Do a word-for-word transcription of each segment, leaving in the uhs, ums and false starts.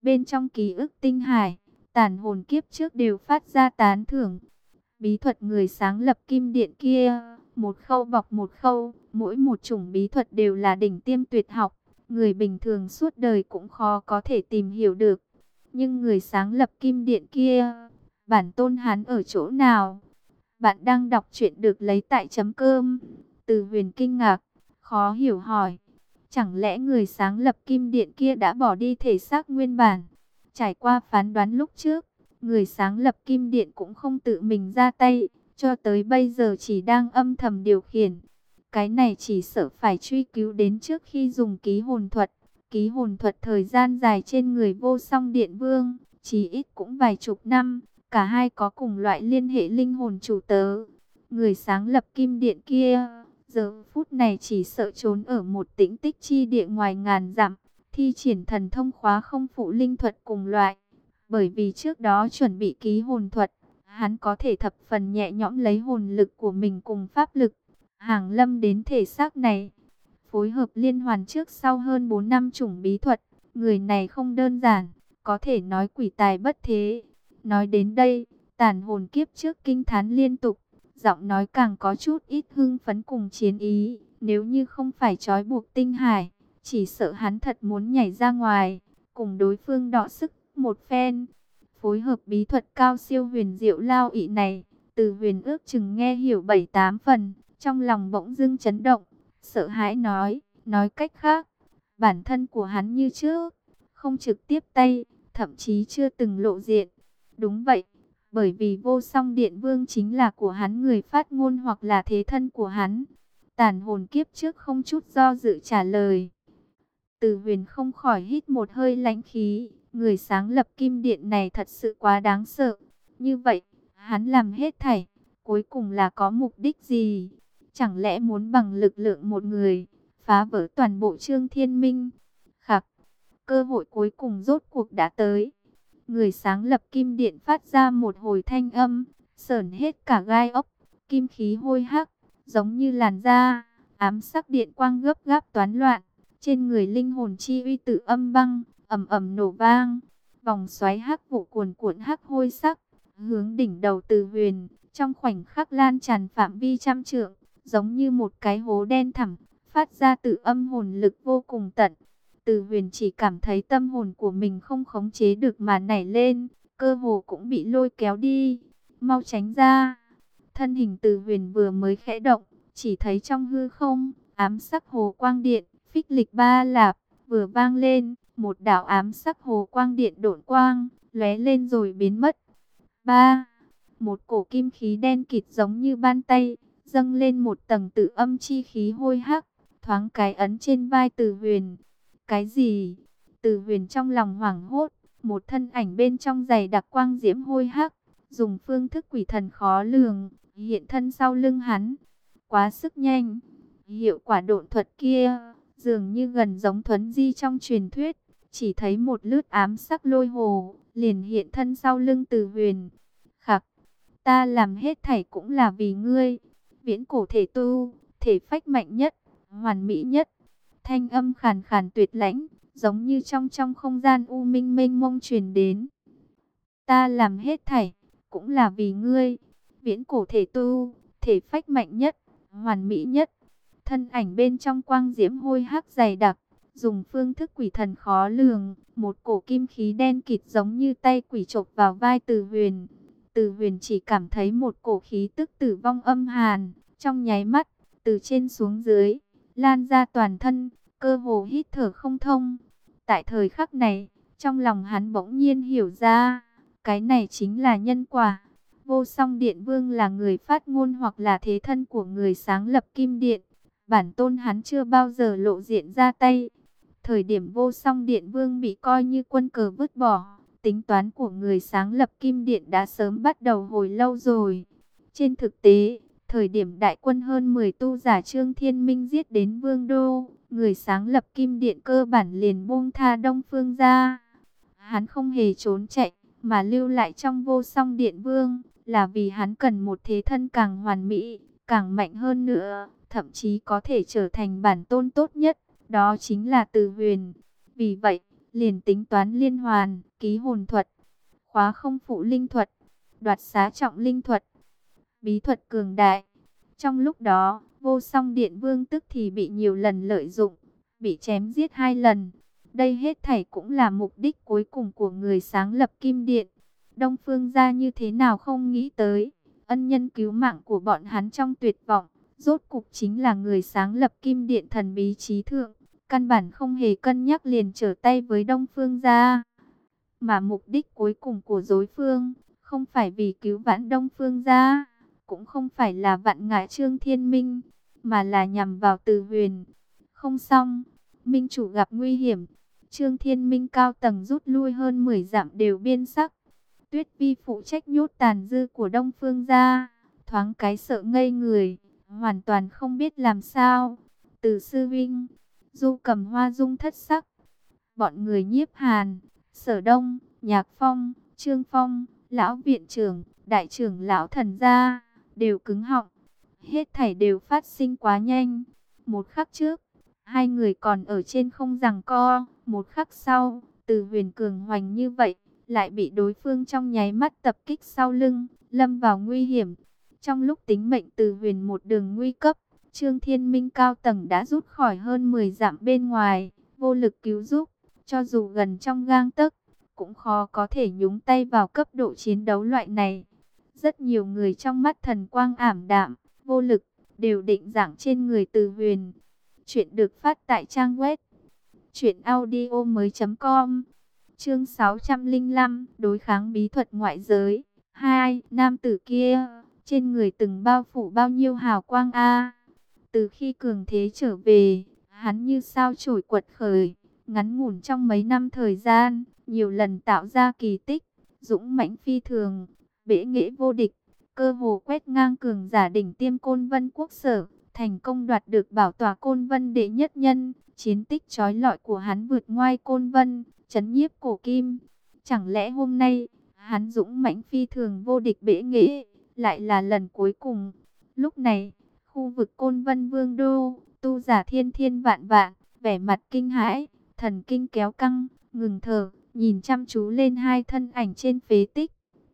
Bên trong ký ức tinh hải, tàn hồn kiếp trước đều phát ra tán thưởng. Bí thuật người sáng lập kim điện kia, một khâu bọc một khâu, mỗi một chủng bí thuật đều là đỉnh tiêm tuyệt học. Người bình thường suốt đời cũng khó có thể tìm hiểu được. Nhưng người sáng lập kim điện kia, bản tôn hắn ở chỗ nào? Bạn đang đọc truyện được lấy tại chấm cơm. Từ Huyền kinh ngạc, khó hiểu hỏi. Chẳng lẽ người sáng lập kim điện kia đã bỏ đi thể xác nguyên bản? Trải qua phán đoán lúc trước, người sáng lập kim điện cũng không tự mình ra tay, cho tới bây giờ chỉ đang âm thầm điều khiển. Cái này chỉ sợ phải truy cứu đến trước khi dùng ký hồn thuật. Ký hồn thuật thời gian dài trên người Vô Song Điện Vương, chí ít cũng vài chục năm. Cả hai có cùng loại liên hệ linh hồn chủ tớ. Người sáng lập kim điện kia, giờ phút này chỉ sợ trốn ở một tĩnh tích chi địa ngoài ngàn dặm, thi triển thần thông khóa không phụ linh thuật cùng loại. Bởi vì trước đó chuẩn bị ký hồn thuật, hắn có thể thập phần nhẹ nhõm lấy hồn lực của mình cùng pháp lực hàng lâm đến thể xác này. Phối hợp liên hoàn trước sau hơn bốn năm chủng bí thuật, người này không đơn giản, có thể nói quỷ tài bất thế. Nói đến đây, tàn hồn kiếp trước kinh thán liên tục, giọng nói càng có chút ít hưng phấn cùng chiến ý. Nếu như không phải trói buộc tinh hải, chỉ sợ hắn thật muốn nhảy ra ngoài, cùng đối phương đọ sức một phen. Phối hợp bí thuật cao siêu huyền diệu lao ị này, Từ Huyền ước chừng nghe hiểu bảy tám phần, trong lòng bỗng dưng chấn động, sợ hãi nói, nói cách khác, bản thân của hắn như trước, không trực tiếp tay, thậm chí chưa từng lộ diện. Đúng vậy, bởi vì Vô Song Điện Vương chính là của hắn người phát ngôn hoặc là thế thân của hắn. Tàn hồn kiếp trước không chút do dự trả lời. Từ Huyền không khỏi hít một hơi lãnh khí, người sáng lập kim điện này thật sự quá đáng sợ. Như vậy, hắn làm hết thảy, cuối cùng là có mục đích gì? Chẳng lẽ muốn bằng lực lượng một người, phá vỡ toàn bộ Trương Thiên Minh? Khắc, cơ hội cuối cùng rốt cuộc đã tới. Người sáng lập kim điện phát ra một hồi thanh âm, sởn hết cả gai ốc, kim khí hôi hắc, giống như làn da, ám sắc điện quang gấp gáp toán loạn. Trên người linh hồn chi uy tự âm băng, ầm ầm nổ vang, vòng xoáy hắc vụ cuồn cuộn hắc hôi sắc, hướng đỉnh đầu Từ Huyền, trong khoảnh khắc lan tràn phạm vi trăm trượng, giống như một cái hố đen thẳm, phát ra tự âm hồn lực vô cùng tận. Từ Huyền chỉ cảm thấy tâm hồn của mình không khống chế được mà nảy lên, cơ hồ cũng bị lôi kéo đi. Mau tránh ra! Thân hình Từ Huyền vừa mới khẽ động, chỉ thấy trong hư không, ám sắc hồ quang điện, phích lịch ba lạp, vừa vang lên, một đạo ám sắc hồ quang điện độn quang, lóe lên rồi biến mất. Ba, một cổ kim khí đen kịt giống như ban tay, dâng lên một tầng tự âm chi khí hôi hắc, thoáng cái ấn trên vai Từ Huyền. Cái gì? Từ Huyền trong lòng hoảng hốt, một thân ảnh bên trong dày đặc quang diễm hôi hắc, dùng phương thức quỷ thần khó lường, hiện thân sau lưng hắn. Quá sức nhanh, hiệu quả độn thuật kia, dường như gần giống thuấn di trong truyền thuyết, chỉ thấy một lướt ám sắc lôi hồ, liền hiện thân sau lưng Từ Huyền. Khắc, ta làm hết thảy cũng là vì ngươi, viễn cổ thể tu, thể phách mạnh nhất, hoàn mỹ nhất. Thanh âm khàn khàn tuyệt lãnh, giống như trong trong không gian u minh mênh mông truyền đến. Ta làm hết thảy, cũng là vì ngươi, viễn cổ thể tu, thể phách mạnh nhất, hoàn mỹ nhất. Thân ảnh bên trong quang diễm hôi hắc dày đặc, dùng phương thức quỷ thần khó lường, một cổ kim khí đen kịt giống như tay quỷ chộp vào vai Từ Huyền. Từ Huyền chỉ cảm thấy một cổ khí tức tử vong âm hàn, trong nháy mắt, từ trên xuống dưới, lan ra toàn thân, cơ hồ hít thở không thông. Tại thời khắc này, trong lòng hắn bỗng nhiên hiểu ra, cái này chính là nhân quả. Vô Song Điện Vương là người phát ngôn hoặc là thế thân của người sáng lập Kim Điện. Bản tôn hắn chưa bao giờ lộ diện ra tay. Thời điểm Vô Song Điện Vương bị coi như quân cờ vứt bỏ, tính toán của người sáng lập Kim Điện đã sớm bắt đầu hồi lâu rồi. Trên thực tế, thời điểm đại quân hơn mười tu giả Trương Thiên Minh giết đến Vương Đô, người sáng lập Kim Điện cơ bản liền buông tha Đông Phương ra. Hắn không hề trốn chạy, mà lưu lại trong Vô Song Điện Vương, là vì hắn cần một thế thân càng hoàn mỹ, càng mạnh hơn nữa, thậm chí có thể trở thành bản tôn tốt nhất, đó chính là Từ Huyền. Vì vậy, liền tính toán liên hoàn, ký hồn thuật, khóa không phụ linh thuật, đoạt xá trọng linh thuật, bí thuật cường đại. Trong lúc đó, Vô Song Điện Vương tức thì bị nhiều lần lợi dụng, bị chém giết hai lần. Đây hết thảy cũng là mục đích cuối cùng của người sáng lập Kim Điện. Đông Phương gia như thế nào không nghĩ tới, ân nhân cứu mạng của bọn hắn trong tuyệt vọng, rốt cục chính là người sáng lập Kim Điện thần bí trí thượng. Căn bản không hề cân nhắc liền trở tay với Đông Phương gia. Mà mục đích cuối cùng của đối phương, không phải vì cứu vãn Đông Phương gia, cũng không phải là vạn ngại Trương Thiên Minh, mà là nhằm vào Từ Huyền. Không xong, Minh chủ gặp nguy hiểm. Trương Thiên Minh cao tầng rút lui hơn mười dặm đều biên sắc. Tuyết Vi phụ trách nhốt tàn dư của Đông Phương gia, thoáng cái sợ ngây người, hoàn toàn không biết làm sao. Từ sư vinh, Du Cầm Hoa dung thất sắc. Bọn người Nhiếp Hàn, Sở Đông, Nhạc Phong, Trương Phong, lão viện trưởng, đại trưởng lão Thần gia đều cứng họng. Hết thảy đều phát sinh quá nhanh. Một khắc trước, hai người còn ở trên không giằng co, một khắc sau, Từ Huyền cường hoành như vậy, lại bị đối phương trong nháy mắt tập kích sau lưng, lâm vào nguy hiểm. Trong lúc tính mệnh Từ Huyền một đường nguy cấp, Trương Thiên Minh cao tầng đã rút khỏi hơn mười dặm bên ngoài, vô lực cứu giúp, cho dù gần trong gang tấc, cũng khó có thể nhúng tay vào cấp độ chiến đấu loại này. Rất nhiều người trong mắt thần quang ảm đạm, vô lực, đều định giảng trên người Từ Huyền. Chuyện được phát tại trang web truyện audio mới chấm com. Chương sáu trăm lẻ năm, đối kháng bí thuật ngoại giới. Hai, nam tử kia, trên người từng bao phủ bao nhiêu hào quang a. Từ khi cường thế trở về, hắn như sao chổi quật khởi, ngắn ngủn trong mấy năm thời gian, nhiều lần tạo ra kỳ tích, dũng mãnh phi thường, bẽ nghệ vô địch, cơ hồ quét ngang cường giả đỉnh tiêm Côn Vân quốc sở, thành công đoạt được bảo tòa Côn Vân đệ nhất nhân. Chiến tích chói lọi của hắn vượt ngoài Côn Vân, trấn nhiếp cổ kim. Chẳng lẽ hôm nay, hắn dũng mãnh phi thường vô địch bẽ nghệ, lại là lần cuối cùng? Lúc này, khu vực Côn Vân Vương đô, tu giả thiên thiên vạn vạn, vẻ mặt kinh hãi, thần kinh kéo căng, ngừng thở, nhìn chăm chú lên hai thân ảnh trên phế tích.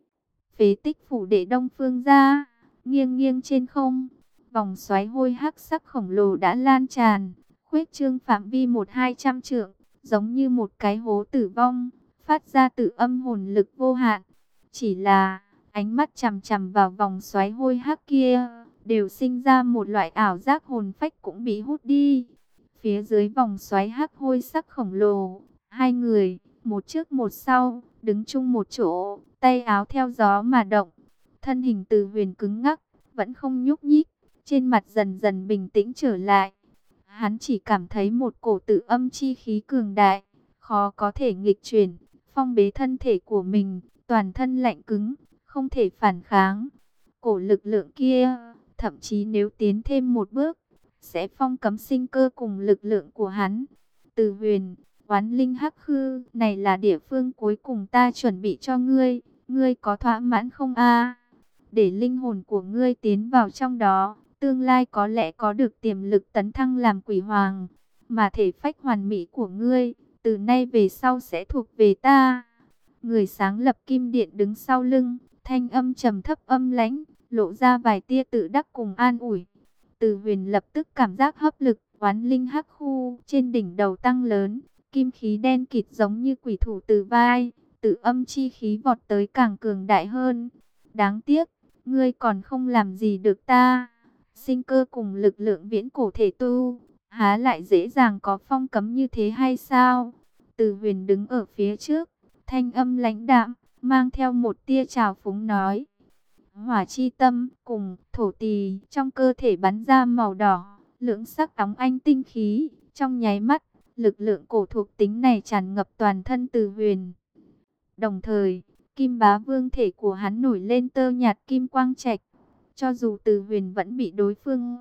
Phế tích phủ đệ Đông Phương gia, nghiêng nghiêng trên không, vòng xoáy hôi hắc sắc khổng lồ đã lan tràn, khuếch trương phạm vi một hai trăm trượng, giống như một cái hố tử vong, phát ra tử âm hồn lực vô hạn. Chỉ là, ánh mắt chằm chằm vào vòng xoáy hôi hắc kia, đều sinh ra một loại ảo giác hồn phách cũng bị hút đi. Phía dưới vòng xoáy hắc hôi sắc khổng lồ, hai người, một trước một sau, đứng chung một chỗ, tay áo theo gió mà động. Thân hình Từ Huyền cứng ngắc, vẫn không nhúc nhích, trên mặt dần dần bình tĩnh trở lại. Hắn chỉ cảm thấy một cổ tự âm chi khí cường đại, khó có thể nghịch chuyển, phong bế thân thể của mình, toàn thân lạnh cứng, không thể phản kháng. Cổ lực lượng kia, thậm chí nếu tiến thêm một bước, sẽ phong cấm sinh cơ cùng lực lượng của hắn. Từ Huyền, oán linh hắc khư, này là địa phương cuối cùng ta chuẩn bị cho ngươi, ngươi có thỏa mãn không a? Để linh hồn của ngươi tiến vào trong đó, tương lai có lẽ có được tiềm lực tấn thăng làm quỷ hoàng, mà thể phách hoàn mỹ của ngươi, từ nay về sau sẽ thuộc về ta. Người sáng lập Kim Điện đứng sau lưng, thanh âm trầm thấp âm lãnh, lộ ra vài tia tự đắc cùng an ủi. Từ Huyền lập tức cảm giác hấp lực, oán linh hắc khu trên đỉnh đầu tăng lớn, kim khí đen kịt giống như quỷ thủ từ vai, tự âm chi khí vọt tới càng cường đại hơn. Đáng tiếc, ngươi còn không làm gì được ta. Sinh cơ cùng lực lượng viễn cổ thể tu, há lại dễ dàng có phong cấm như thế hay sao? Từ Huyền đứng ở phía trước, thanh âm lãnh đạm, mang theo một tia trào phúng nói. Hỏa chi tâm cùng thổ tỳ trong cơ thể bắn ra màu đỏ, lưỡng sắc óng ánh tinh khí, trong nháy mắt, lực lượng cổ thuộc tính này tràn ngập toàn thân Từ Huyền. Đồng thời, Kim Bá Vương thể của hắn nổi lên tơ nhạt kim quang trạch. Cho dù Từ Huyền vẫn bị đối phương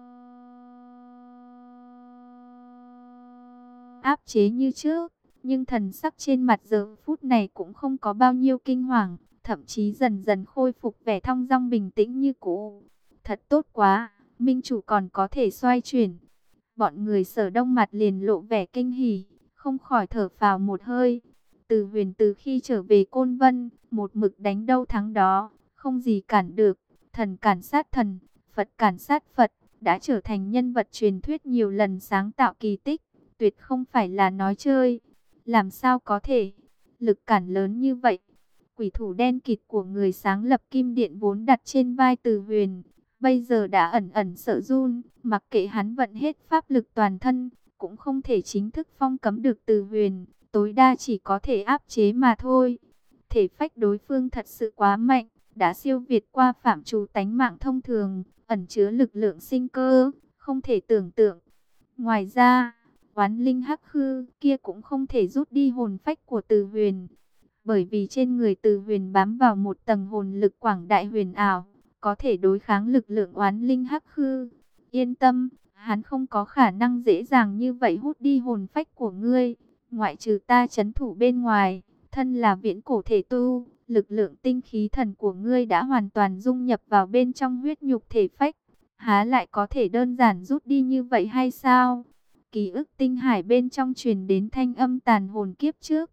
áp chế như trước, nhưng thần sắc trên mặt giờ phút này cũng không có bao nhiêu kinh hoàng, thậm chí dần dần khôi phục vẻ thong dong bình tĩnh như cũ. Thật tốt quá, minh chủ còn có thể xoay chuyển. Bọn người Sở Đông mặt liền lộ vẻ kinh hỉ, không khỏi thở phào một hơi. Từ Huyền từ khi trở về Côn Vân, một mực đánh đâu thắng đó, không gì cản được, thần cản sát thần, Phật cản sát Phật, đã trở thành nhân vật truyền thuyết nhiều lần sáng tạo kỳ tích, tuyệt không phải là nói chơi. Làm sao có thể, lực cản lớn như vậy. Quỷ thủ đen kịt của người sáng lập Kim Điện vốn đặt trên vai Từ Huyền, bây giờ đã ẩn ẩn sợ run, mặc kệ hắn vận hết pháp lực toàn thân, cũng không thể chính thức phong cấm được Từ Huyền, tối đa chỉ có thể áp chế mà thôi. Thể phách đối phương thật sự quá mạnh, đã siêu việt qua phạm trù tánh mạng thông thường, ẩn chứa lực lượng sinh cơ, không thể tưởng tượng. Ngoài ra, oán linh hắc khư kia cũng không thể rút đi hồn phách của Từ Huyền, bởi vì trên người Từ Huyền bám vào một tầng hồn lực quảng đại huyền ảo, có thể đối kháng lực lượng oán linh hắc khư. Yên tâm, hắn không có khả năng dễ dàng như vậy hút đi hồn phách của ngươi. Ngoại trừ ta trấn thủ bên ngoài, thân là viễn cổ thể tu, lực lượng tinh khí thần của ngươi đã hoàn toàn dung nhập vào bên trong huyết nhục thể phách. Há lại có thể đơn giản rút đi như vậy hay sao? Ký ức tinh hải bên trong truyền đến thanh âm tàn hồn kiếp trước.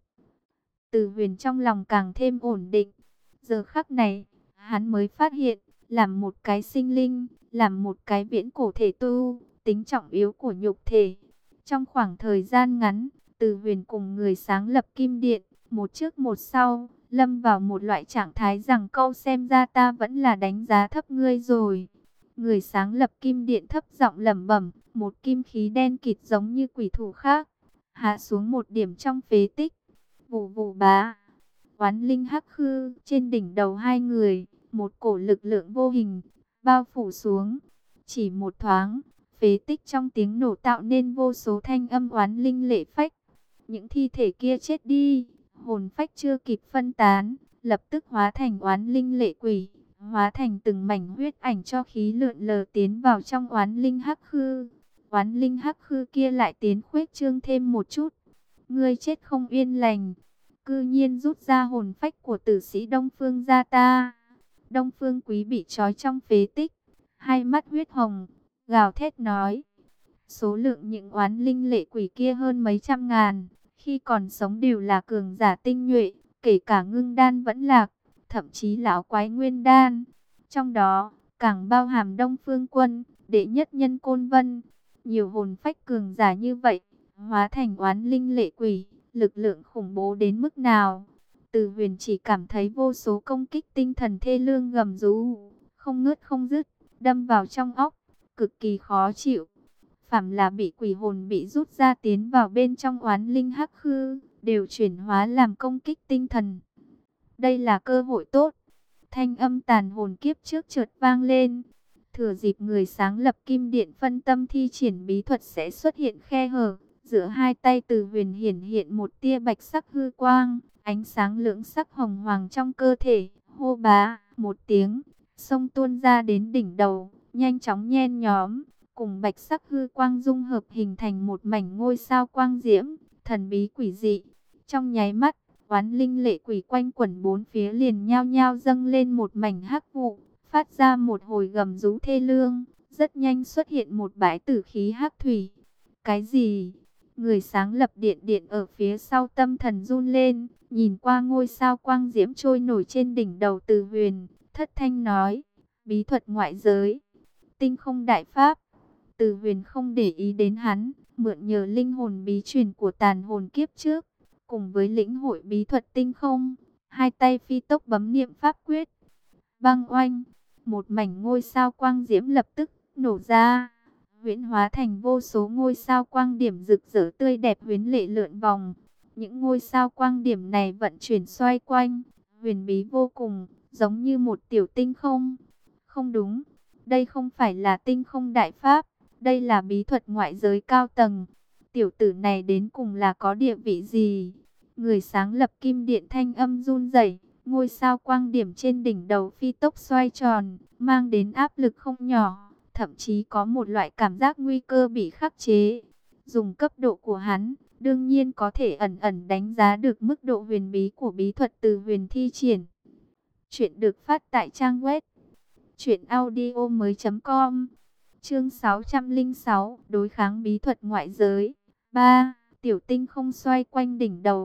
Từ Huyền trong lòng càng thêm ổn định. Giờ khắc này, hắn mới phát hiện, làm một cái sinh linh, làm một cái viễn cổ thể tu, tính trọng yếu của nhục thể. Trong khoảng thời gian ngắn, Từ Huyền cùng người sáng lập Kim Điện, một trước một sau, lâm vào một loại trạng thái rằng câu xem ra ta vẫn là đánh giá thấp ngươi rồi. Người sáng lập Kim Điện thấp giọng lẩm bẩm, một kim khí đen kịt giống như quỷ thủ khác, hạ xuống một điểm trong phế tích. Vù vù bá, oán linh hắc khư trên đỉnh đầu hai người, một cổ lực lượng vô hình bao phủ xuống. Chỉ một thoáng, phế tích trong tiếng nổ tạo nên vô số thanh âm oán linh lệ phách. Những thi thể kia chết đi, hồn phách chưa kịp phân tán, lập tức hóa thành oán linh lệ quỷ, hóa thành từng mảnh huyết ảnh cho khí lượn lờ tiến vào trong oán linh hắc khư. Oán linh hắc khư kia lại tiến khuếch trương thêm một chút. Ngươi chết không yên lành, cư nhiên rút ra hồn phách của tử sĩ Đông Phương gia ta. Đông Phương Quý bị trói trong phế tích, hai mắt huyết hồng, gào thét nói. Số lượng những oán linh lệ quỷ kia hơn mấy trăm ngàn, khi còn sống đều là cường giả tinh nhuệ, kể cả ngưng đan vẫn lạc, thậm chí lão quái nguyên đan. Trong đó, càng bao hàm Đông Phương Quân, đệ nhất nhân Côn Vân. Nhiều hồn phách cường giả như vậy, hóa thành oán linh lệ quỷ, lực lượng khủng bố đến mức nào. Từ Huyền chỉ cảm thấy vô số công kích tinh thần thê lương gầm rú, không ngớt không dứt, đâm vào trong óc, cực kỳ khó chịu. Phàm là bị quỷ hồn bị rút ra tiến vào bên trong oán linh hắc khư, đều chuyển hóa làm công kích tinh thần. Đây là cơ hội tốt. Thanh âm tàn hồn kiếp trước chợt vang lên. Thừa dịp người sáng lập Kim Điện phân tâm thi triển bí thuật sẽ xuất hiện khe hở. Giữa hai tay Từ Huyền hiển hiện một tia bạch sắc hư quang, ánh sáng lưỡng sắc hồng hoàng trong cơ thể. Hô bá, một tiếng, sông tuôn ra đến đỉnh đầu, nhanh chóng nhen nhóm, cùng bạch sắc hư quang dung hợp hình thành một mảnh ngôi sao quang diễm, thần bí quỷ dị. Trong nháy mắt, oán linh lệ quỷ quanh quẩn bốn phía liền nhao nhao dâng lên một mảnh hắc vụ, phát ra một hồi gầm rú thê lương. Rất nhanh xuất hiện một bãi tử khí hắc thủy. Cái gì? Người sáng lập điện điện ở phía sau tâm thần run lên, nhìn qua ngôi sao quang diễm trôi nổi trên đỉnh đầu Từ Huyền, thất thanh nói, bí thuật ngoại giới, tinh không đại pháp. Từ Huyền không để ý đến hắn, mượn nhờ linh hồn bí truyền của tàn hồn kiếp trước, cùng với lĩnh hội bí thuật tinh không, hai tay phi tốc bấm niệm pháp quyết. Bang oanh, một mảnh ngôi sao quang diễm lập tức nổ ra, huyễn hóa thành vô số ngôi sao quang điểm rực rỡ tươi đẹp huyến lệ lượn vòng. Những ngôi sao quang điểm này vận chuyển xoay quanh, huyền bí vô cùng, giống như một tiểu tinh không. Không đúng, đây không phải là tinh không đại pháp, đây là bí thuật ngoại giới cao tầng. Tiểu tử này đến cùng là có địa vị gì? Người sáng lập Kim Điện thanh âm run rẩy, ngôi sao quang điểm trên đỉnh đầu phi tốc xoay tròn, mang đến áp lực không nhỏ, thậm chí có một loại cảm giác nguy cơ bị khắc chế. Dùng cấp độ của hắn, đương nhiên có thể ẩn ẩn đánh giá được mức độ huyền bí của bí thuật Từ Huyền thi triển. Chuyện được phát tại trang web truyện audio mới chấm com. Chương sáu trăm lẻ sáu, đối kháng bí thuật ngoại giới. ba. Tiểu tinh không xoay quanh đỉnh đầu,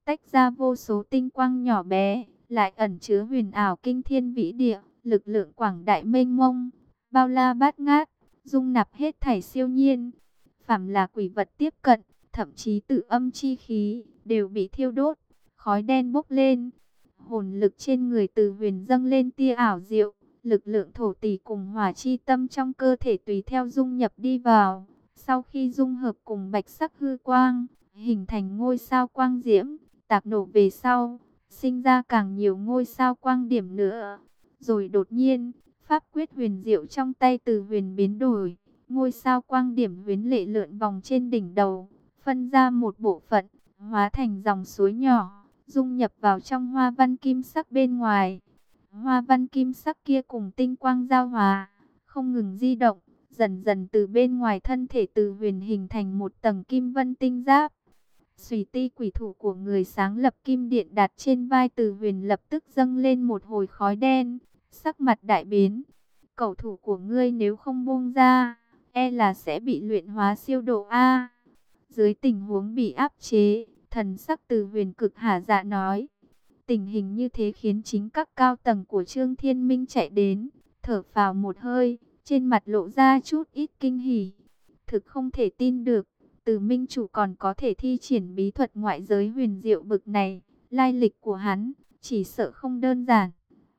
tách ra vô số tinh quang nhỏ bé, lại ẩn chứa huyền ảo kinh thiên vĩ địa, lực lượng quảng đại mênh mông, bao la bát ngát, dung nạp hết thảy siêu nhiên. Phàm là quỷ vật tiếp cận, thậm chí tự âm chi khí, đều bị thiêu đốt, khói đen bốc lên. Hồn lực trên người Từ Huyền dâng lên tia ảo diệu, lực lượng thổ tỷ cùng hỏa chi tâm trong cơ thể tùy theo dung nhập đi vào. Sau khi dung hợp cùng bạch sắc hư quang, hình thành ngôi sao quang diễm, tạc nổ về sau, sinh ra càng nhiều ngôi sao quang điểm nữa. Rồi đột nhiên, pháp quyết huyền diệu trong tay Từ Huyền biến đổi, ngôi sao quang điểm huyến lệ lượn vòng trên đỉnh đầu, phân ra một bộ phận, hóa thành dòng suối nhỏ, dung nhập vào trong hoa văn kim sắc bên ngoài. Hoa văn kim sắc kia cùng tinh quang giao hòa, không ngừng di động, dần dần từ bên ngoài thân thể Từ Huyền hình thành một tầng kim vân tinh giáp. Xùy ti quỷ thủ của người sáng lập kim điện đặt trên vai Từ Huyền lập tức dâng lên một hồi khói đen, sắc mặt đại biến. Cẩu thủ của ngươi nếu không buông ra, e là sẽ bị luyện hóa siêu độ A. Dưới tình huống bị áp chế, thần sắc Từ Huyền cực hả dạ nói. Tình hình như thế khiến chính các cao tầng của Trương Thiên Minh chạy đến, thở phào một hơi, trên mặt lộ ra chút ít kinh hỉ. Thực không thể tin được, Từ Minh chủ còn có thể thi triển bí thuật ngoại giới huyền diệu bực này, lai lịch của hắn chỉ sợ không đơn giản.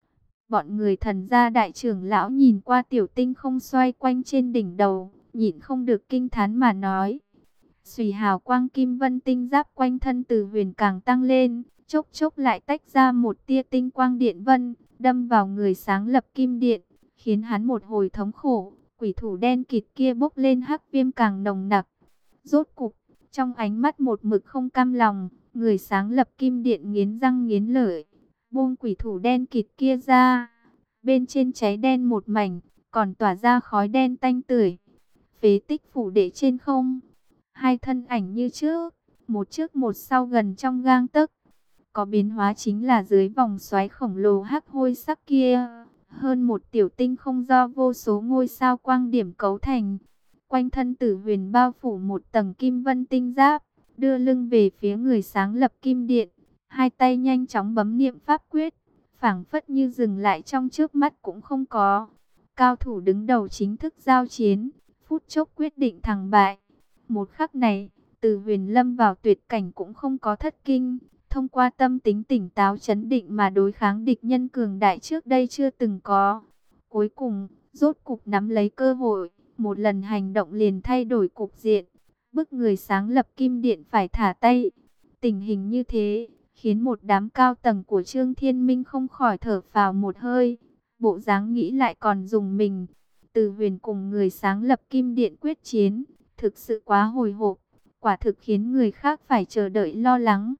Bọn người thần gia đại trưởng lão nhìn qua tiểu tinh không xoay quanh trên đỉnh đầu, nhịn không được kinh thán mà nói. Xùy hào quang kim vân tinh giáp quanh thân Từ Huyền càng tăng lên, chốc chốc lại tách ra một tia tinh quang điện vân, đâm vào người sáng lập kim điện, khiến hắn một hồi thống khổ. Quỷ thủ đen kịt kia bốc lên hắc viêm càng nồng nặc. Rốt cục, trong ánh mắt một mực không cam lòng, người sáng lập kim điện nghiến răng nghiến lợi, buông quỷ thủ đen kịt kia ra. Bên trên cháy đen một mảnh, còn tỏa ra khói đen tanh tưởi. Phế tích phủ đệ trên không, hai thân ảnh như trước, một trước một sau gần trong gang tấc. Có biến hóa chính là dưới vòng xoáy khổng lồ hắc hôi sắc kia, hơn một tiểu tinh không do vô số ngôi sao quang điểm cấu thành. Quanh thân Tử Huyền bao phủ một tầng kim vân tinh giáp, đưa lưng về phía người sáng lập kim điện, hai tay nhanh chóng bấm niệm pháp quyết, phảng phất như dừng lại trong chớp mắt cũng không có. Cao thủ đứng đầu chính thức giao chiến, phút chốc quyết định thắng bại. Một khắc này, Từ Huyền lâm vào tuyệt cảnh cũng không có thất kinh, thông qua tâm tính tỉnh táo chấn định mà đối kháng địch nhân cường đại trước đây chưa từng có. Cuối cùng, rốt cục nắm lấy cơ hội, một lần hành động liền thay đổi cục diện, bức người sáng lập kim điện phải thả tay. Tình hình như thế, khiến một đám cao tầng của Trương Thiên Minh không khỏi thở phào một hơi. Bộ dáng nghĩ lại còn dùng mình. Từ Huyền cùng người sáng lập kim điện quyết chiến, thực sự quá hồi hộp, quả thực khiến người khác phải chờ đợi lo lắng.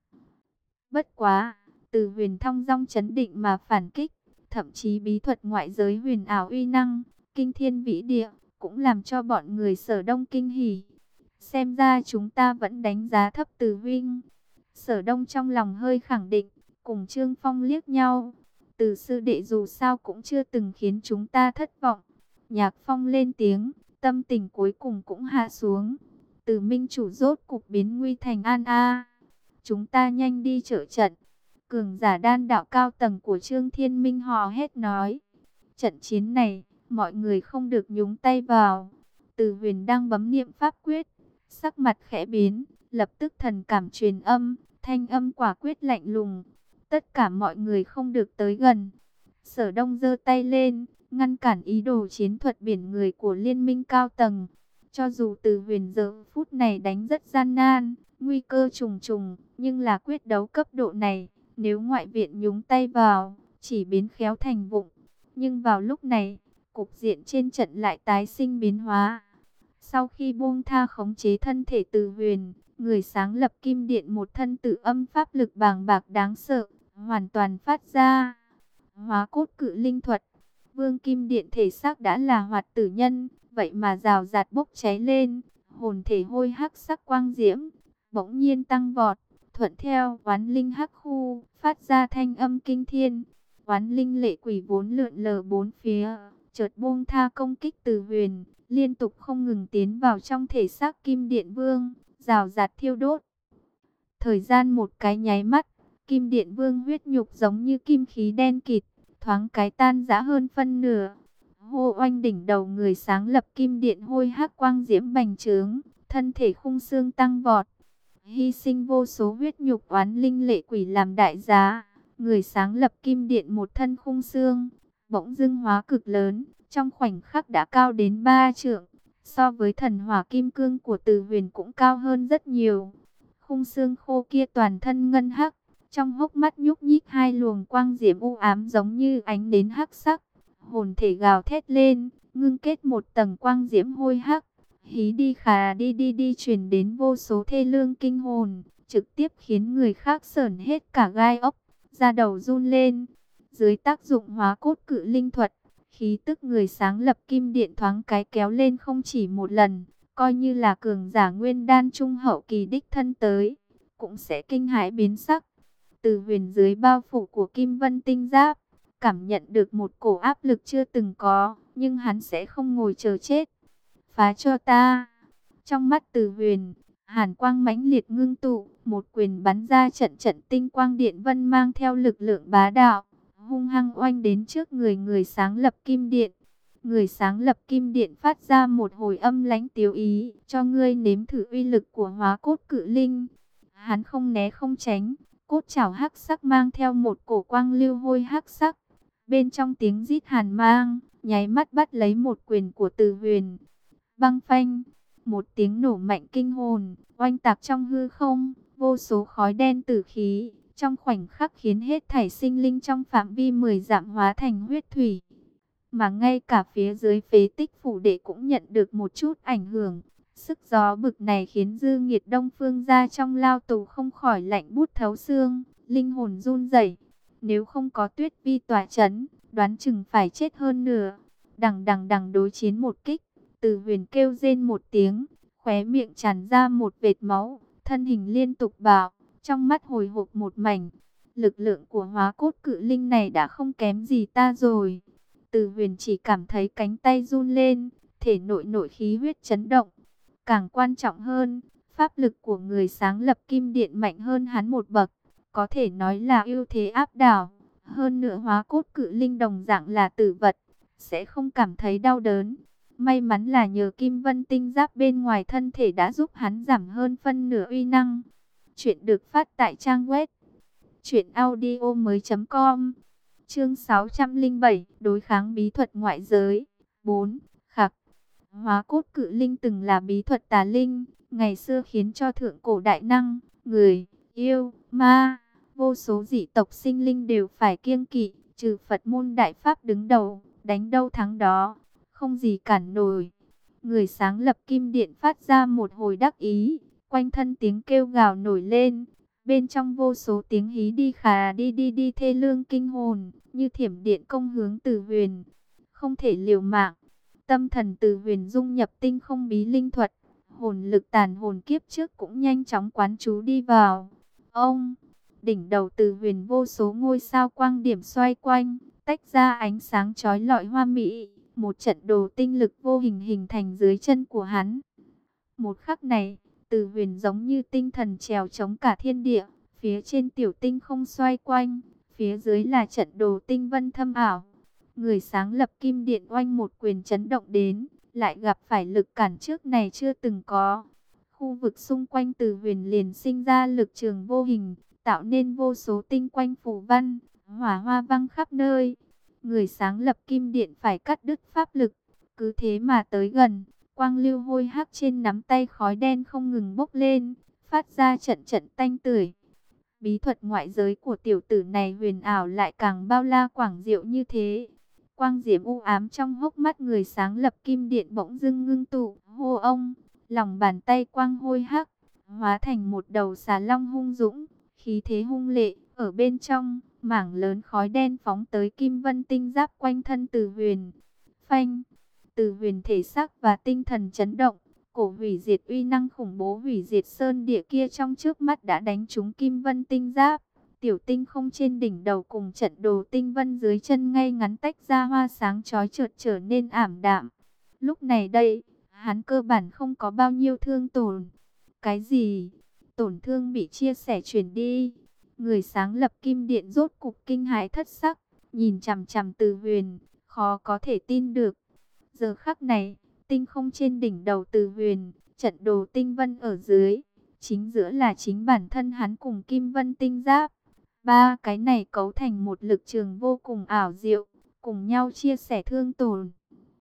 Bất quá, Từ Huyền thong dong chấn định mà phản kích, thậm chí bí thuật ngoại giới huyền ảo uy năng, kinh thiên vĩ địa, cũng làm cho bọn người Sở Đông kinh hỉ. Xem ra chúng ta vẫn đánh giá thấp Từ huynh. Sở Đông trong lòng hơi khẳng định, cùng Trương Phong liếc nhau. Từ sư đệ dù sao cũng chưa từng khiến chúng ta thất vọng. Nhạc Phong lên tiếng, tâm tình cuối cùng cũng hạ xuống. Từ minh chủ rốt cục biến nguy thành an a. Chúng ta nhanh đi trợ trận. Cường giả đan đạo cao tầng của Trương Thiên Minh hò hét nói. Trận chiến này, mọi người không được nhúng tay vào. Từ Huyền đang bấm niệm pháp quyết, sắc mặt khẽ biến, lập tức thần cảm truyền âm, thanh âm quả quyết lạnh lùng. Tất cả mọi người không được tới gần. Sở Đông giơ tay lên, ngăn cản ý đồ chiến thuật biển người của liên minh cao tầng. Cho dù Từ Huyền giờ phút này đánh rất gian nan, nguy cơ trùng trùng, nhưng là quyết đấu cấp độ này, nếu ngoại viện nhúng tay vào, chỉ biến khéo thành vụng. Nhưng vào lúc này, cục diện trên trận lại tái sinh biến hóa. Sau khi buông tha khống chế thân thể Từ Huyền, người sáng lập kim điện một thân tự âm pháp lực bàng bạc đáng sợ, hoàn toàn phát ra. Hóa cốt cự linh thuật, vương kim điện thể xác đã là hoạt tử nhân, vậy mà rào rạt bốc cháy lên, hồn thể hôi hắc sắc quang diễm, bỗng nhiên tăng vọt, thuận theo oán linh hắc khu, phát ra thanh âm kinh thiên. Oán linh lệ quỷ vốn lượn lờ bốn phía, chợt buông tha công kích Từ Huyền, liên tục không ngừng tiến vào trong thể xác kim điện vương, rào rạt thiêu đốt. Thời gian một cái nháy mắt, Kim Điện Vương huyết nhục giống như kim khí đen kịt, thoáng cái tan rã hơn phân nửa. Hô oanh, đỉnh đầu người sáng lập Kim Điện hôi hắc quang diễm bành trướng, thân thể khung xương tăng vọt. Hy sinh vô số huyết nhục oán linh lệ quỷ làm đại giá, người sáng lập Kim Điện một thân khung xương, bỗng dưng hóa cực lớn, trong khoảnh khắc đã cao đến ba trượng, so với thần hỏa kim cương của Từ Huyền cũng cao hơn rất nhiều. Khung xương khô kia toàn thân ngân hắc, trong hốc mắt nhúc nhích hai luồng quang diễm u ám giống như ánh nến hắc sắc, hồn thể gào thét lên, ngưng kết một tầng quang diễm hôi hắc. Hí đi khà đi đi đi truyền đến vô số thê lương kinh hồn, trực tiếp khiến người khác sởn hết cả gai ốc, da đầu run lên. Dưới tác dụng hóa cốt cự linh thuật, khí tức người sáng lập Kim Điện thoáng cái kéo lên không chỉ một lần, coi như là cường giả nguyên đan trung hậu kỳ đích thân tới, cũng sẽ kinh hãi biến sắc. Từ Huyền dưới bao phủ của Kim Vân tinh giáp, cảm nhận được một cổ áp lực chưa từng có, nhưng hắn sẽ không ngồi chờ chết. Phá cho ta! Trong mắt Từ Huyền, hàn quang mãnh liệt ngưng tụ, một quyền bắn ra trận trận tinh quang điện vân mang theo lực lượng bá đạo, hung hăng oanh đến trước người người sáng lập Kim Điện. Người sáng lập Kim Điện phát ra một hồi âm lãnh tiếu ý, cho ngươi nếm thử uy lực của hóa cốt cự linh. Hắn không né không tránh, cốt chảo hắc sắc mang theo một cổ quang lưu hôi hắc sắc. Bên trong tiếng rít hàn mang, nháy mắt bắt lấy một quyền của Từ Huyền. Băng phanh, một tiếng nổ mạnh kinh hồn, oanh tạc trong hư không, vô số khói đen tử khí, trong khoảnh khắc khiến hết thảy sinh linh trong phạm vi mười dặm hóa thành huyết thủy. Mà ngay cả phía dưới phế tích phủ đệ cũng nhận được một chút ảnh hưởng. Sức gió bực này khiến Dư Nghiệt Đông Phương ra trong lao tù không khỏi lạnh bút thấu xương, linh hồn run rẩy. Nếu không có Tuyết Vi tỏa chấn, đoán chừng phải chết hơn nửa. Đằng đằng đằng đối chiến một kích, Từ Huyền kêu rên một tiếng, khóe miệng tràn ra một vệt máu, thân hình liên tục bạo, trong mắt hồi hộp một mảnh. Lực lượng của hóa cốt cự linh này đã không kém gì ta rồi. Từ Huyền chỉ cảm thấy cánh tay run lên, thể nội nội khí huyết chấn động. Càng quan trọng hơn, pháp lực của người sáng lập Kim Điện mạnh hơn hắn một bậc, có thể nói là ưu thế áp đảo. Hơn nữa hóa cốt cự linh đồng dạng là tử vật, sẽ không cảm thấy đau đớn. May mắn là nhờ Kim Vân tinh giáp bên ngoài thân thể đã giúp hắn giảm hơn phân nửa uy năng. Chuyện được phát tại trang web truyện audio mới chấm com. Chương sáu trăm lẻ bảy, đối kháng bí thuật ngoại giới. bốn. Khắc. Hóa cốt cự linh từng là bí thuật tà linh, ngày xưa khiến cho thượng cổ đại năng, người, yêu, ma, vô số dị tộc sinh linh đều phải kiêng kỵ, trừ Phật môn đại pháp đứng đầu, đánh đâu thắng đó, không gì cản nổi. Người sáng lập Kim Điện phát ra một hồi đắc ý, quanh thân tiếng kêu gào nổi lên. Bên trong vô số tiếng hí đi khà đi đi đi thê lương kinh hồn, như thiểm điện công hướng Từ Huyền. Không thể liều mạng. Tâm thần Từ Huyền dung nhập tinh không bí linh thuật. Hồn lực tàn hồn kiếp trước cũng nhanh chóng quán trú đi vào. Ông, đỉnh đầu Từ Huyền vô số ngôi sao quang điểm xoay quanh, tách ra ánh sáng chói lọi hoa mỹ. Một trận đồ tinh lực vô hình hình thành dưới chân của hắn. Một khắc này, Từ Huyền giống như tinh thần trèo chống cả thiên địa, phía trên tiểu tinh không xoay quanh, phía dưới là trận đồ tinh vân thâm ảo. Người sáng lập Kim Điện oanh một quyền chấn động đến, lại gặp phải lực cản trước này chưa từng có. Khu vực xung quanh Từ Huyền liền sinh ra lực trường vô hình, tạo nên vô số tinh quanh phù văn, hỏa hoa văng khắp nơi. Người sáng lập Kim Điện phải cắt đứt pháp lực, cứ thế mà tới gần. Quang lưu hôi hắc trên nắm tay khói đen không ngừng bốc lên, phát ra trận trận tanh tưởi. Bí thuật ngoại giới của tiểu tử này huyền ảo lại càng bao la quảng diệu như thế. Quang diễm u ám trong hốc mắt người sáng lập Kim Điện bỗng dưng ngưng tụ, hô ông, lòng bàn tay quang hôi hắc, hóa thành một đầu xà long hung dũng, khí thế hung lệ, ở bên trong, mảng lớn khói đen phóng tới Kim Vân tinh giáp quanh thân Từ Huyền. Phanh! Từ Huyền thể xác và tinh thần chấn động, cổ hủy diệt uy năng khủng bố hủy diệt sơn địa kia trong trước mắt đã đánh trúng Kim Vân tinh giáp. Tiểu tinh không trên đỉnh đầu cùng trận đồ tinh vân dưới chân ngay ngắn tách ra hoa sáng chói chợt trở nên ảm đạm. Lúc này đây, hắn cơ bản không có bao nhiêu thương tổn. Cái gì? tổn thương bị chia sẻ truyền đi. Người sáng lập kim điện rốt cục kinh hãi thất sắc, nhìn chằm chằm Từ Huyền, khó có thể tin được. Giờ khắc này, tinh không trên đỉnh đầu Từ Huyền, trận đồ tinh vân ở dưới, chính giữa là chính bản thân hắn cùng kim vân tinh giáp. Ba cái này cấu thành một lực trường vô cùng ảo diệu, cùng nhau chia sẻ thương tổn.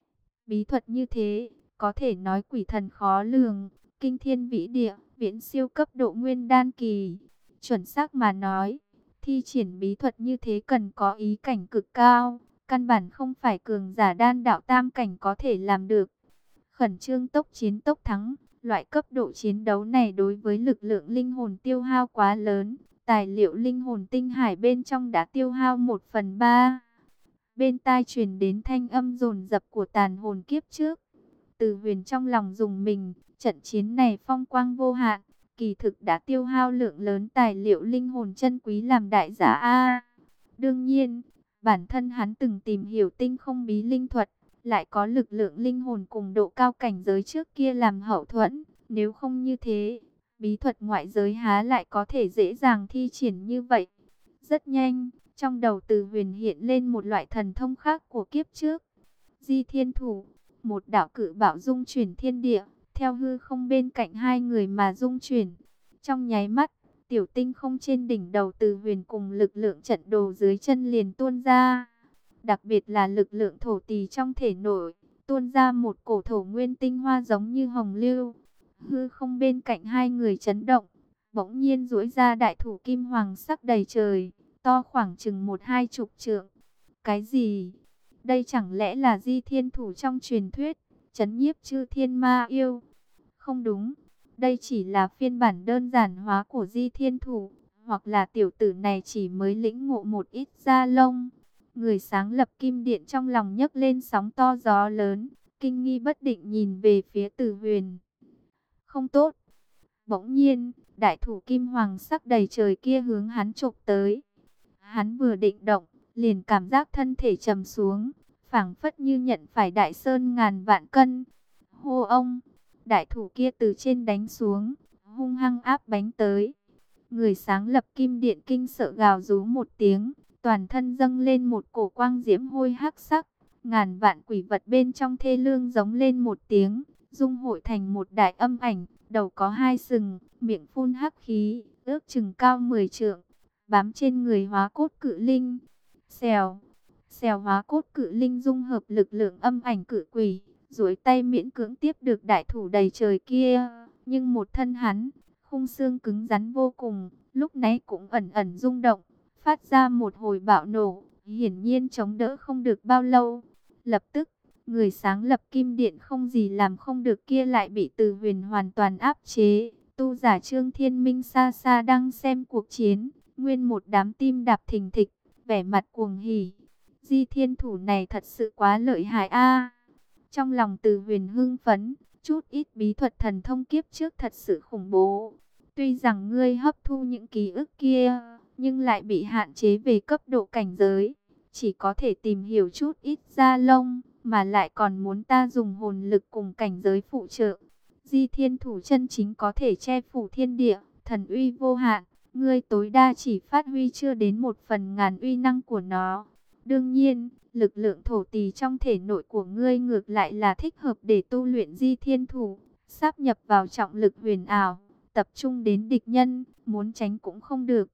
Bí thuật như thế, có thể nói quỷ thần khó lường, kinh thiên vĩ địa, viễn siêu cấp độ nguyên đan kỳ. Chuẩn xác mà nói, thi triển bí thuật như thế cần có ý cảnh cực cao, căn bản không phải cường giả đan đạo tam cảnh có thể làm được. Khẩn trương tốc chiến tốc thắng, loại cấp độ chiến đấu này đối với lực lượng linh hồn tiêu hao quá lớn, tài liệu linh hồn tinh hải bên trong đã tiêu hao một phần ba. Bên tai truyền đến thanh âm dồn dập của tàn hồn kiếp trước. Từ Huyền trong lòng dùng mình, trận chiến này phong quang vô hạn, kỳ thực đã tiêu hao lượng lớn tài liệu linh hồn chân quý làm đại giá a. Đương nhiên, bản thân hắn từng tìm hiểu tinh không bí linh thuật, lại có lực lượng linh hồn cùng độ cao cảnh giới trước kia làm hậu thuẫn, nếu không như thế, bí thuật ngoại giới há lại có thể dễ dàng thi triển như vậy. Rất nhanh, trong đầu Từ Huyền hiện lên một loại thần thông khác của kiếp trước. Di Thiên Thủ, một đạo cự bảo dung chuyển thiên địa, theo hư không bên cạnh hai người mà dung chuyển. Trong nháy mắt, tiểu tinh không trên đỉnh đầu Từ Huyền cùng lực lượng trận đồ dưới chân liền tuôn ra. Đặc biệt là lực lượng thổ tỳ trong thể nội, tuôn ra một cổ thổ nguyên tinh hoa giống như hồng lưu. Hư không bên cạnh hai người chấn động, bỗng nhiên duỗi ra đại thủ kim hoàng sắc đầy trời, to khoảng chừng một hai chục trượng. Cái gì? Đây chẳng lẽ là Di Thiên Thủ trong truyền thuyết, trấn nhiếp chư thiên ma yêu? Không đúng, đây chỉ là phiên bản đơn giản hóa của Di Thiên Thủ, hoặc là tiểu tử này chỉ mới lĩnh ngộ một ít da lông. Người sáng lập kim điện trong lòng nhấc lên sóng to gió lớn, kinh nghi bất định nhìn về phía Từ Huyền. Không tốt. Bỗng nhiên, đại thủ kim hoàng sắc đầy trời kia hướng hắn chộp tới. Hắn vừa định động, liền cảm giác thân thể trầm xuống, phảng phất như nhận phải đại sơn ngàn vạn cân. Hô ông, đại thủ kia từ trên đánh xuống, hung hăng áp bánh tới. Người sáng lập kim điện kinh sợ gào rú một tiếng, toàn thân dâng lên một cổ quang diễm hôi hắc sắc. Ngàn vạn quỷ vật bên trong thê lương giống lên một tiếng, dung hội thành một đại âm ảnh, đầu có hai sừng, miệng phun hắc khí, ước chừng cao mười trượng, bám trên người hóa cốt cự linh. Xèo, xèo hóa cốt cự linh dung hợp lực lượng âm ảnh cự quỷ, duỗi tay miễn cưỡng tiếp được đại thủ đầy trời kia, nhưng một thân hắn, khung xương cứng rắn vô cùng, lúc nãy cũng ẩn ẩn rung động, phát ra một hồi bạo nổ, hiển nhiên chống đỡ không được bao lâu. Lập tức, người sáng lập kim điện không gì làm không được kia lại bị Từ Huyền hoàn toàn áp chế. Tu giả Trương Thiên Minh xa xa đang xem cuộc chiến, nguyên một đám tim đạp thình thịch, vẻ mặt cuồng hỉ. Di Thiên Thủ này thật sự quá lợi hại a. Trong lòng Từ Huyền hưng phấn, chút ít bí thuật thần thông kiếp trước thật sự khủng bố. Tuy rằng ngươi hấp thu những ký ức kia, nhưng lại bị hạn chế về cấp độ cảnh giới, chỉ có thể tìm hiểu chút ít da lông, mà lại còn muốn ta dùng hồn lực cùng cảnh giới phụ trợ. Di Thiên Thủ chân chính có thể che phủ thiên địa, thần uy vô hạn, ngươi tối đa chỉ phát huy chưa đến một phần ngàn uy năng của nó. Đương nhiên, lực lượng thổ tỳ trong thể nội của ngươi ngược lại là thích hợp để tu luyện Di Thiên Thủ, sáp nhập vào trọng lực huyền ảo, tập trung đến địch nhân, muốn tránh cũng không được.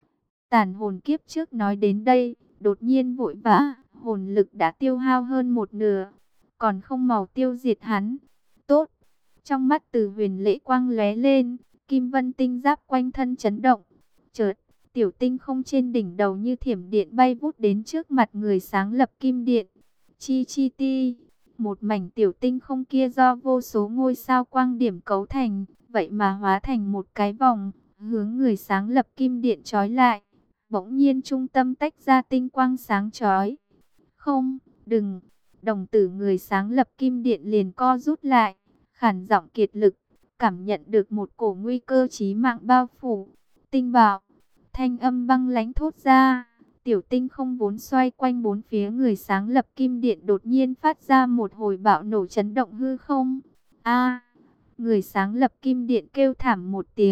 Tàn hồn kiếp trước nói đến đây, đột nhiên vội vã, hồn lực đã tiêu hao hơn một nửa, còn không màu tiêu diệt hắn. Tốt! Trong mắt Từ Huyền lễ quang lóe lên, kim vân tinh giáp quanh thân chấn động. Chợt, tiểu tinh không trên đỉnh đầu như thiểm điện bay vút đến trước mặt người sáng lập kim điện. Chi chi ti, một mảnh tiểu tinh không kia do vô số ngôi sao quang điểm cấu thành, vậy mà hóa thành một cái vòng, hướng người sáng lập kim điện trói lại. Bỗng nhiên trung tâm tách ra tinh quang sáng chói. Không, đừng. Đồng tử người sáng lập kim điện liền co rút lại, khản giọng kiệt lực, cảm nhận được một cổ nguy cơ chí mạng bao phủ. Tinh bảo, thanh âm băng lãnh thốt ra. Tiểu tinh không vốn xoay quanh bốn phía người sáng lập kim điện đột nhiên phát ra một hồi bạo nổ chấn động hư không. A, người sáng lập kim điện kêu thảm một tiếng,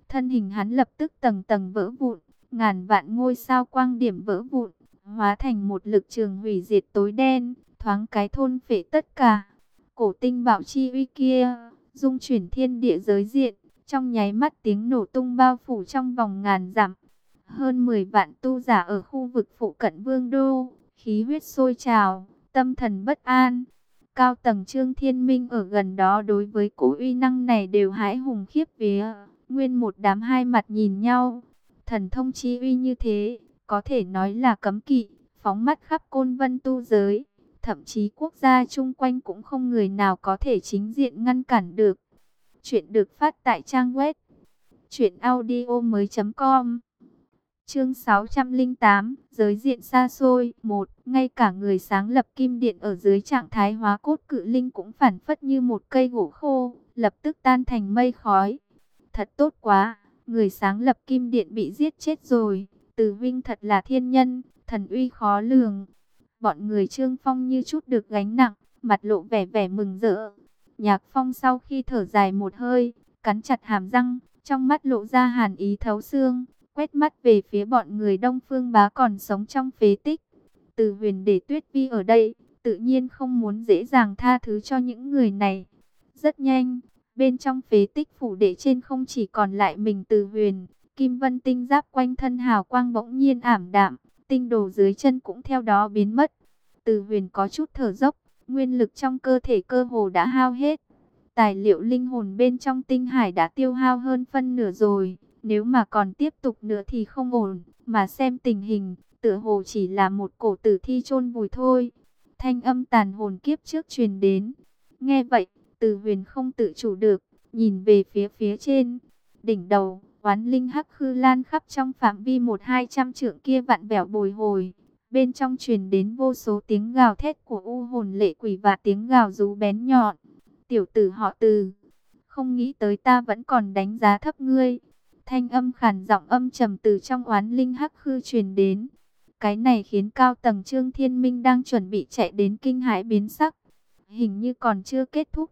thân hình hắn lập tức tầng tầng vỡ vụn, ngàn vạn ngôi sao quang điểm vỡ vụn, hóa thành một lực trường hủy diệt tối đen, thoáng cái thôn phệ tất cả. Cổ tinh bảo chi uy kia, dung chuyển thiên địa giới diện, trong nháy mắt tiếng nổ tung bao phủ trong vòng ngàn dặm. Hơn mười vạn tu giả ở khu vực phụ cận vương đô, khí huyết sôi trào, tâm thần bất an. Cao tầng Trương Thiên Minh ở gần đó đối với cỗ uy năng này đều hãi hùng khiếp vía, nguyên một đám hai mặt nhìn nhau. Thần thông chi uy như thế, có thể nói là cấm kỵ, phóng mắt khắp côn vân tu giới. Thậm chí quốc gia chung quanh cũng không người nào có thể chính diện ngăn cản được. Chuyện được phát tại trang web truyện audio mới com. Chương sáu trăm lẻ tám, giới diện xa xôi. Một, ngay cả người sáng lập kim điện ở dưới trạng thái hóa cốt cự linh cũng phản phất như một cây gỗ khô, lập tức tan thành mây khói. Thật tốt quá, người sáng lập kim điện bị giết chết rồi. Từ Vinh thật là thiên nhân, thần uy khó lường. Bọn người Trương Phong như chút được gánh nặng, mặt lộ vẻ vẻ mừng rỡ. Nhạc Phong sau khi thở dài một hơi, cắn chặt hàm răng, trong mắt lộ ra hàn ý thấu xương, quét mắt về phía bọn người Đông Phương Bá còn sống trong phế tích. Từ Huyền để Tuyết Vi ở đây, tự nhiên không muốn dễ dàng tha thứ cho những người này. Rất nhanh, bên trong phế tích phủ đệ trên không chỉ còn lại mình Từ Huyền, Kim Vân tinh giáp quanh thân hào quang bỗng nhiên ảm đạm, tinh đồ dưới chân cũng theo đó biến mất. Từ Huyền có chút thở dốc, nguyên lực trong cơ thể cơ hồ đã hao hết. Tài liệu linh hồn bên trong tinh hải đã tiêu hao hơn phân nửa rồi, nếu mà còn tiếp tục nữa thì không ổn, mà xem tình hình, tựa hồ chỉ là một cổ tử thi chôn vùi thôi. Thanh âm tàn hồn kiếp trước truyền đến. Nghe vậy, Từ Huyền không tự chủ được, nhìn về phía phía trên, đỉnh đầu. Oán linh hắc khư lan khắp trong phạm vi một hai trăm trượng kia vặn vẹo bồi hồi. Bên trong truyền đến vô số tiếng gào thét của u hồn lệ quỷ và tiếng gào rú bén nhọn. Tiểu tử họ Từ, không nghĩ tới ta vẫn còn đánh giá thấp ngươi. Thanh âm khàn giọng âm trầm từ trong oán linh hắc khư truyền đến. Cái này khiến cao tầng Trương Thiên Minh đang chuẩn bị chạy đến kinh hãi biến sắc. Hình như còn chưa kết thúc.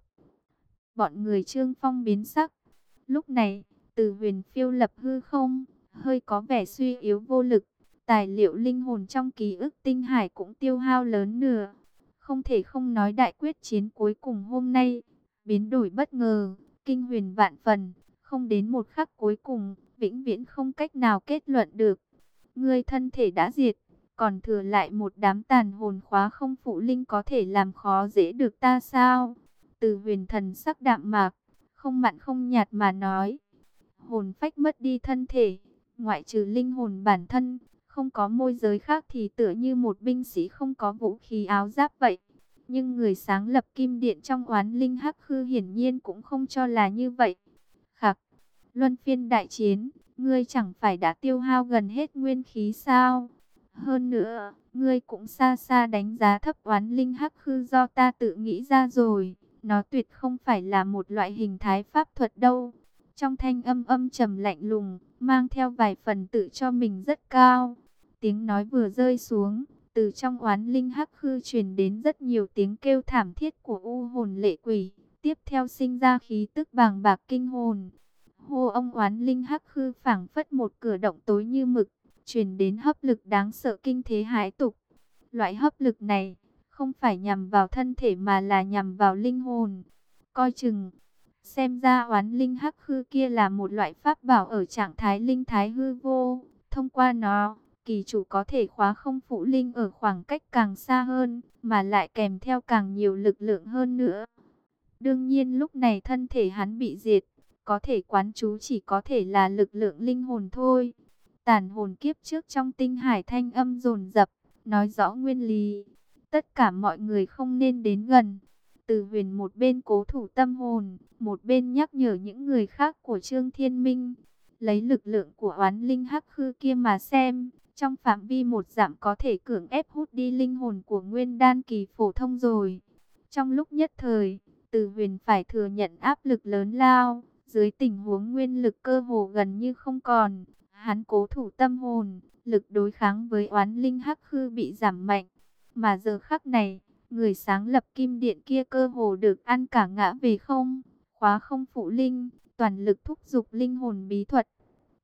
Bọn người Trương Phong biến sắc. Lúc này, Từ Huyền phiêu lập hư không, hơi có vẻ suy yếu vô lực. Tài liệu linh hồn trong ký ức tinh hải cũng tiêu hao lớn nửa. Không thể không nói đại quyết chiến cuối cùng hôm nay, biến đổi bất ngờ, kinh huyền vạn phần, không đến một khắc cuối cùng, vĩnh viễn không cách nào kết luận được. Ngươi thân thể đã diệt, còn thừa lại một đám tàn hồn khóa không phụ linh có thể làm khó dễ được ta sao? Từ Huyền thần sắc đạm mạc, không mặn không nhạt mà nói. Hồn phách mất đi thân thể, ngoại trừ linh hồn bản thân, không có môi giới khác thì tựa như một binh sĩ không có vũ khí áo giáp vậy. Nhưng người sáng lập kim điện trong oán linh hắc khư hiển nhiên cũng không cho là như vậy. Khắc, luân phiên đại chiến, ngươi chẳng phải đã tiêu hao gần hết nguyên khí sao? Hơn nữa, ngươi cũng xa xa đánh giá thấp oán linh hắc khư do ta tự nghĩ ra rồi. Nó tuyệt không phải là một loại hình thái pháp thuật đâu. Trong thanh âm âm trầm lạnh lùng, mang theo vài phần tự cho mình rất cao. Tiếng nói vừa rơi xuống, từ trong oán linh hắc khư truyền đến rất nhiều tiếng kêu thảm thiết của u hồn lệ quỷ. Tiếp theo sinh ra khí tức bàng bạc kinh hồn. Hô ông oán linh hắc khư phảng phất một cửa động tối như mực, truyền đến hấp lực đáng sợ kinh thế hãi tục. Loại hấp lực này không phải nhằm vào thân thể mà là nhằm vào linh hồn. Coi chừng, xem ra oán linh hắc khư kia là một loại pháp bảo ở trạng thái linh thái hư vô. Thông qua nó, kỳ chủ có thể khóa không phụ linh ở khoảng cách càng xa hơn, mà lại kèm theo càng nhiều lực lượng hơn nữa. Đương nhiên lúc này thân thể hắn bị diệt, có thể quán chú chỉ có thể là lực lượng linh hồn thôi. Tàn hồn kiếp trước trong tinh hải thanh âm dồn dập, nói rõ nguyên lý. Tất cả mọi người không nên đến gần. Từ Huyền một bên cố thủ tâm hồn, một bên nhắc nhở những người khác của Trương Thiên Minh. Lấy lực lượng của oán linh hắc khư kia mà xem, trong phạm vi một dặm có thể cưỡng ép hút đi linh hồn của nguyên đan kỳ phổ thông rồi. Trong lúc nhất thời, Từ Huyền phải thừa nhận áp lực lớn lao, dưới tình huống nguyên lực cơ hồ gần như không còn. Hắn cố thủ tâm hồn, lực đối kháng với oán linh hắc khư bị giảm mạnh. Mà giờ khắc này, người sáng lập kim điện kia cơ hồ được ăn cả ngã về không, khóa không phụ linh, toàn lực thúc giục linh hồn bí thuật,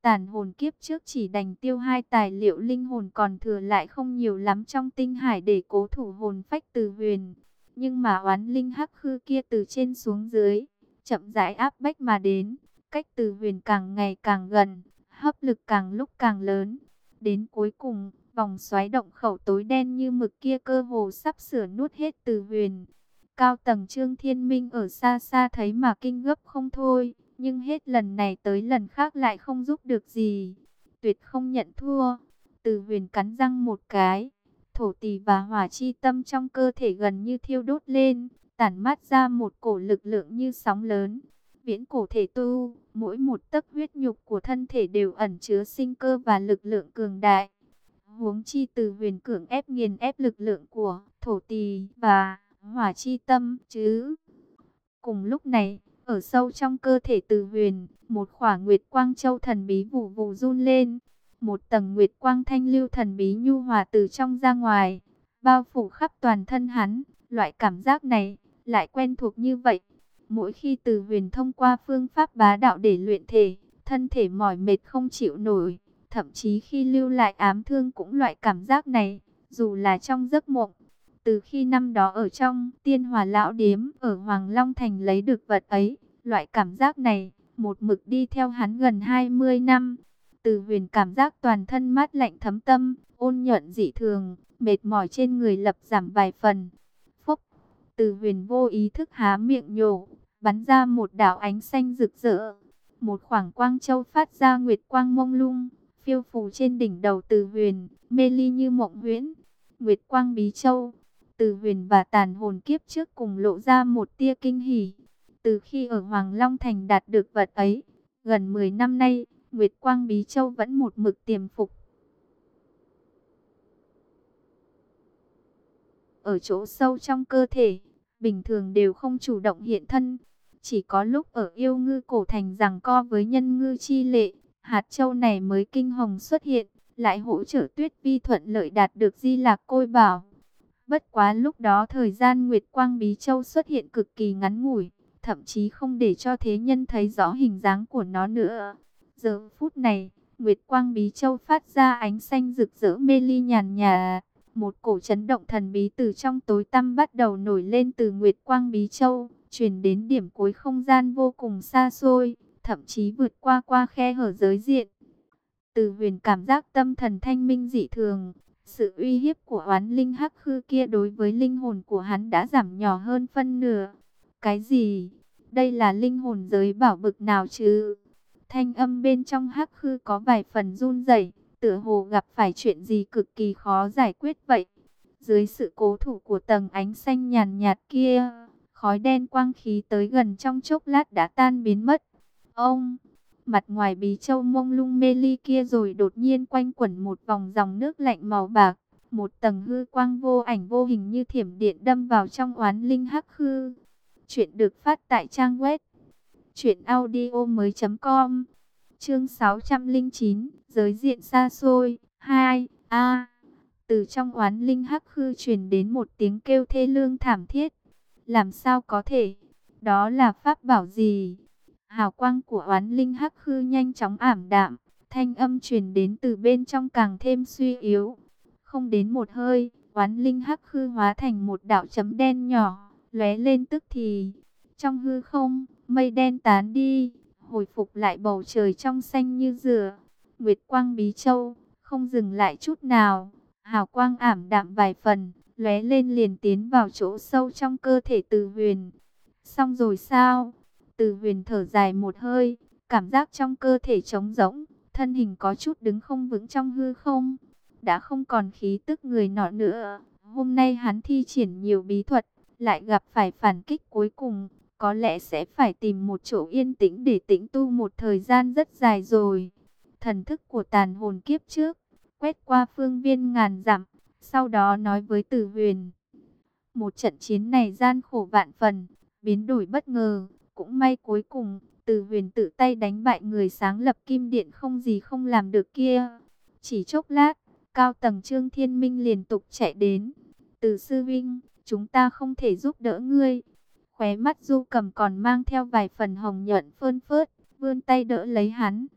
Tàn hồn kiếp trước chỉ đành tiêu hai tài liệu linh hồn còn thừa lại không nhiều lắm trong tinh hải để cố thủ hồn phách Từ Huyền. Nhưng mà oán linh hắc khư kia từ trên xuống dưới, chậm rãi áp bách mà đến, cách Từ Huyền càng ngày càng gần, hấp lực càng lúc càng lớn. Đến cuối cùng, vòng xoáy động khẩu tối đen như mực kia cơ hồ sắp sửa nuốt hết Từ Huyền. Cao tầng Trương Thiên Minh ở xa xa thấy mà kinh gấp không thôi, nhưng hết lần này tới lần khác lại không giúp được gì. Tuyệt không nhận thua. Từ Huyền cắn răng một cái, thổ tỷ và hỏa chi tâm trong cơ thể gần như thiêu đốt lên, tản mát ra một cổ lực lượng như sóng lớn. Viễn cổ thể tu, mỗi một tấc huyết nhục của thân thể đều ẩn chứa sinh cơ và lực lượng cường đại. Huống chi Từ Huyền cưỡng ép nghiền ép lực lượng của thổ tỳ và hỏa chi tâm chứ. Cùng lúc này, ở sâu trong cơ thể Từ Huyền, một khỏa nguyệt quang châu thần bí vù vù run lên. Một tầng nguyệt quang thanh lưu thần bí nhu hòa từ trong ra ngoài, bao phủ khắp toàn thân hắn. Loại cảm giác này lại quen thuộc như vậy. Mỗi khi Từ Huyền thông qua phương pháp bá đạo để luyện thể, thân thể mỏi mệt không chịu nổi. Thậm chí khi lưu lại ám thương cũng loại cảm giác này, dù là trong giấc mộng. Từ khi năm đó ở trong Tiên Hòa Lão Điếm ở Hoàng Long Thành lấy được vật ấy, loại cảm giác này một mực đi theo hắn gần hai mươi năm. Từ Huyền cảm giác toàn thân mát lạnh thấm tâm, ôn nhuận dị thường, mệt mỏi trên người lập giảm vài phần. Phúc, Từ Huyền vô ý thức há miệng nhổ, bắn ra một đạo ánh xanh rực rỡ. Một khoảng quang châu phát ra nguyệt quang mông lung, phiêu phù trên đỉnh đầu Từ Huyền, mê ly như mộng huyễn. Nguyệt quang bí châu. Từ Huyền và tàn hồn kiếp trước cùng lộ ra một tia kinh hỉ. Từ khi ở Hoàng Long Thành đạt được vật ấy, gần mười năm nay, Nguyệt Quang Bí Châu vẫn một mực tiềm phục. Ở chỗ sâu trong cơ thể, bình thường đều không chủ động hiện thân. Chỉ có lúc ở Yêu Ngư Cổ Thành giằng co với Nhân Ngư Chi Lệ, hạt châu này mới kinh hồng xuất hiện, lại hỗ trợ Tuyết Vi thuận lợi đạt được Di Lạc Côi Bảo. Bất quá lúc đó thời gian Nguyệt Quang Bí Châu xuất hiện cực kỳ ngắn ngủi, thậm chí không để cho thế nhân thấy rõ hình dáng của nó nữa. Giờ phút này, Nguyệt Quang Bí Châu phát ra ánh xanh rực rỡ mê ly nhàn nhạt. Một cổ chấn động thần bí từ trong tối tăm bắt đầu nổi lên từ Nguyệt Quang Bí Châu, truyền đến điểm cuối không gian vô cùng xa xôi, thậm chí vượt qua qua khe hở giới diện. Từ Huyền cảm giác tâm thần thanh minh dị thường. Sự uy hiếp của oán linh hắc khư kia đối với linh hồn của hắn đã giảm nhỏ hơn phân nửa. Cái gì? Đây là linh hồn giới bảo bực nào chứ? Thanh âm bên trong hắc khư có vài phần run rẩy, tựa hồ gặp phải chuyện gì cực kỳ khó giải quyết vậy. Dưới sự cố thủ của tầng ánh xanh nhàn nhạt kia, khói đen quang khí tới gần trong chốc lát đã tan biến mất. Ông, mặt ngoài bí châu mông lung mê ly kia rồi đột nhiên quanh quẩn một vòng dòng nước lạnh màu bạc. Một tầng hư quang vô ảnh vô hình như thiểm điện đâm vào trong oán linh hắc khư. Chuyện được phát tại trang web truyện audio mới chấm com. Chương sáu trăm lẻ chín, giới diện xa xôi. hai. A. Từ trong oán linh hắc khư truyền đến một tiếng kêu thê lương thảm thiết. Làm sao có thể? Đó là pháp bảo gì? Hào quang của oán linh hắc khư nhanh chóng ảm đạm, thanh âm truyền đến từ bên trong càng thêm suy yếu. Không đến một hơi, oán linh hắc khư hóa thành một đạo chấm đen nhỏ, lóe lên tức thì. Trong hư không, mây đen tán đi, hồi phục lại bầu trời trong xanh như dừa. Nguyệt Quang Bí Châu không dừng lại chút nào, hào quang ảm đạm vài phần, lóe lên liền tiến vào chỗ sâu trong cơ thể Từ Huyền. Xong rồi sao? Từ Huyền thở dài một hơi, cảm giác trong cơ thể trống rỗng, thân hình có chút đứng không vững trong hư không. Đã không còn khí tức người nọ nữa. Hôm nay hắn thi triển nhiều bí thuật, lại gặp phải phản kích cuối cùng. Có lẽ sẽ phải tìm một chỗ yên tĩnh để tĩnh tu một thời gian rất dài rồi. Thần thức của tàn hồn kiếp trước, quét qua phương viên ngàn dặm, sau đó nói với Từ Huyền. Một trận chiến này gian khổ vạn phần, biến đổi bất ngờ. Cũng may cuối cùng, Từ Huyền tự tay đánh bại người sáng lập Kim Điện không gì không làm được kia. Chỉ chốc lát, cao tầng Trương Thiên Minh liên tục chạy đến. Từ sư vinh, chúng ta không thể giúp đỡ ngươi. Khóe mắt Du Cầm còn mang theo vài phần hồng nhuận phơn phớt, vươn tay đỡ lấy hắn.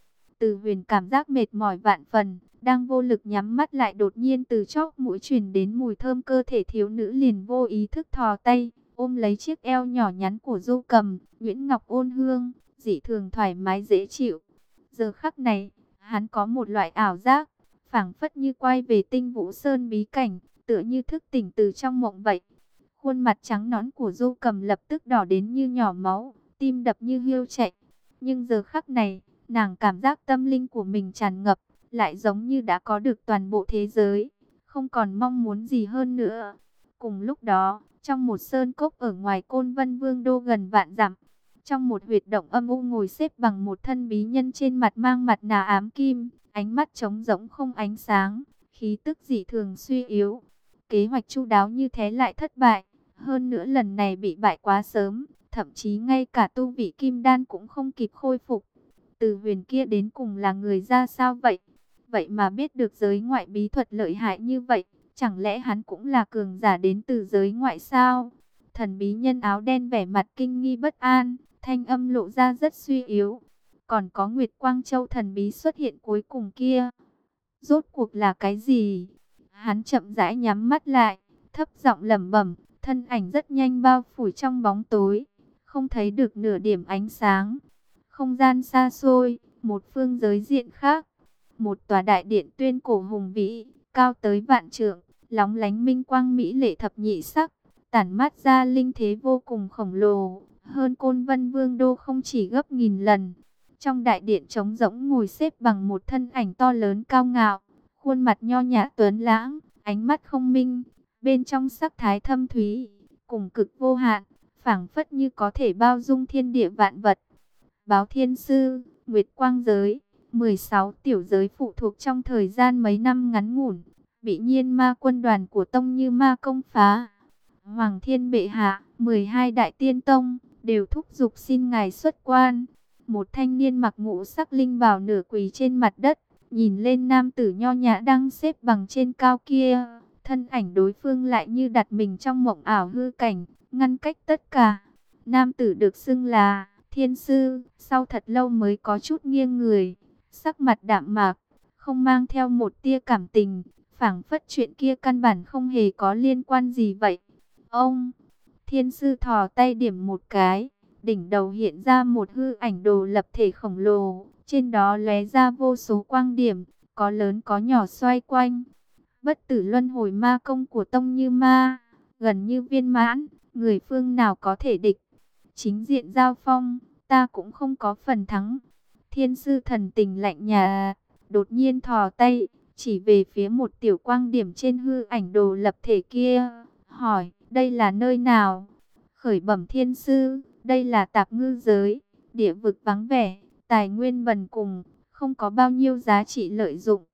Từ Huyền cảm giác mệt mỏi vạn phần, đang vô lực nhắm mắt lại, đột nhiên từ chóp mũi truyền đến mùi thơm, cơ thể thiếu nữ liền vô ý thức thò tay ôm lấy chiếc eo nhỏ nhắn của Du Cầm. Nhuyễn ngọc ôn hương, dị thường thoải mái dễ chịu. Giờ khắc này, hắn có một loại ảo giác, phảng phất như quay về Tinh Vũ Sơn bí cảnh, tựa như thức tỉnh từ trong mộng vậy. Khuôn mặt trắng nõn của Du Cầm lập tức đỏ đến như nhỏ máu, tim đập như hiêu chạy. Nhưng giờ khắc này, nàng cảm giác tâm linh của mình tràn ngập, lại giống như đã có được toàn bộ thế giới, không còn mong muốn gì hơn nữa. Cùng lúc đó, trong một sơn cốc ở ngoài Côn Vân Vương đô gần vạn dặm, trong một huyệt động âm u ngồi xếp bằng một thân bí nhân, trên mặt mang mặt nạ ám kim, ánh mắt trống rỗng không ánh sáng, khí tức dị thường suy yếu. Kế hoạch chu đáo như thế lại thất bại, hơn nữa lần này bị bại quá sớm, thậm chí ngay cả tu vị kim đan cũng không kịp khôi phục. Từ Huyền kia đến cùng là người ra sao vậy? Vậy mà biết được giới ngoại bí thuật lợi hại như vậy, chẳng lẽ hắn cũng là cường giả đến từ giới ngoại sao? Thần bí nhân áo đen vẻ mặt kinh nghi bất an, thanh âm lộ ra rất suy yếu. Còn có Nguyệt Quang Châu thần bí xuất hiện cuối cùng kia, rốt cuộc là cái gì? Hắn chậm rãi nhắm mắt lại, thấp giọng lẩm bẩm, thân ảnh rất nhanh bao phủ trong bóng tối, không thấy được nửa điểm ánh sáng. Không gian xa xôi, một phương giới diện khác, một tòa đại điện tuyên cổ hùng vĩ, cao tới vạn trượng, lóng lánh minh quang mỹ lệ thập nhị sắc, tản mát ra linh thế vô cùng khổng lồ, hơn Côn Vân Vương đô không chỉ gấp nghìn lần. Trong đại điện trống rỗng ngồi xếp bằng một thân ảnh to lớn cao ngạo, khuôn mặt nho nhã tuấn lãng, ánh mắt không minh, bên trong sắc thái thâm thúy, cùng cực vô hạn, phảng phất như có thể bao dung thiên địa vạn vật. Báo Thiên Sư, Nguyệt Quang Giới, mười sáu tiểu giới phụ thuộc trong thời gian mấy năm ngắn ngủn, bị Nhiên Ma quân đoàn của Tông Như Ma công phá. Hoàng Thiên bệ hạ, mười hai đại tiên tông đều thúc giục xin ngài xuất quan. Một thanh niên mặc ngũ sắc linh bào nửa quỳ trên mặt đất, nhìn lên nam tử nho nhã đang xếp bằng trên cao kia, thân ảnh đối phương lại như đặt mình trong mộng ảo hư cảnh, ngăn cách tất cả. Nam tử được xưng là Thiên Sư, sau thật lâu mới có chút nghiêng người, sắc mặt đạm mạc, không mang theo một tia cảm tình, phảng phất chuyện kia căn bản không hề có liên quan gì vậy. Ông, Thiên Sư thò tay điểm một cái, đỉnh đầu hiện ra một hư ảnh đồ lập thể khổng lồ, trên đó lóe ra vô số quang điểm, có lớn có nhỏ xoay quanh. Bất tử luân hồi ma công của Tông Như Ma, gần như viên mãn, người phương nào có thể địch. Chính diện giao phong, ta cũng không có phần thắng. Thiên Sư thần tình lạnh nhạt, đột nhiên thò tay, chỉ về phía một tiểu quang điểm trên hư ảnh đồ lập thể kia, hỏi, đây là nơi nào? Khởi bẩm Thiên Sư, đây là Tạp Ngư giới, địa vực vắng vẻ, tài nguyên bần cùng, không có bao nhiêu giá trị lợi dụng.